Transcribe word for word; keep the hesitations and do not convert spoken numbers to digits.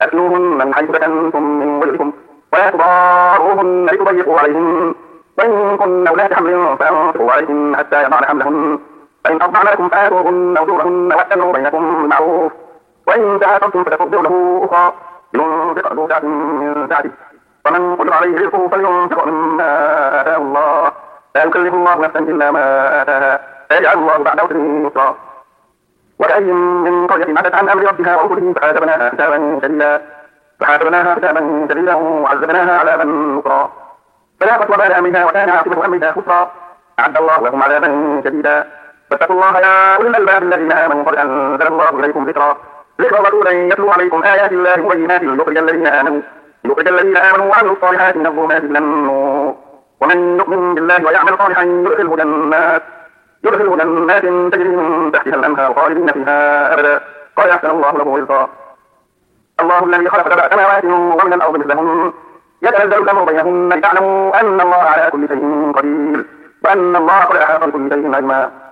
أسكنوهن من حيث سكنتم من وجدكم ولا تضاروهن لتضيقوا عليهن وإن كن أولاد حمل فأنفقوا عليهن حتى يضعن حملهن فإن أرضعن لكم فآتوهن أجورهن وأتمروا بينكم بالمعروف وإن تعاقبتم فتقدروا له أخرى لينفق ذو سعة من سعته ومن قدر عليه رزقه فلينفق مما آتاه الله لا يكلف الله نفسا إلا ما آتاها سيجعل الله بعد عسر يسرا وكأي من قرية عتت عن أمر ربها ورسله فحاسبناها حسابا شديدا فحاسبناها حسابا شديدا وعذبناها عذابا نكرا فذاقت وبال أمرها وكان عاقبة أمرها خسرا أعد الله لهم عذابا شديدا فاتقوا الله يا أولي الألباب الذين آمنوا قد أنزل الله إليكم ذكرا ذكر رسولا يتلو عليكم آيات الله مبينات ليخرج الذين آمنوا ليخرج الذين آمنوا وعملوا الصالحات من الظلمات إلى النور ومن يؤمن بالله ويعمل صالحا يدخله جنات يدخله جنات تجري من تحتها الأنهار خالدين فيها أبدا قد أحسن الله له رزقا الله الذي خلق سبع سماوات ومن الأرض مثلهن يتنزل الأمر بينهن لتعلموا أن الله على كل شيء قدير وأن الله قد أحاط بكل شيء علما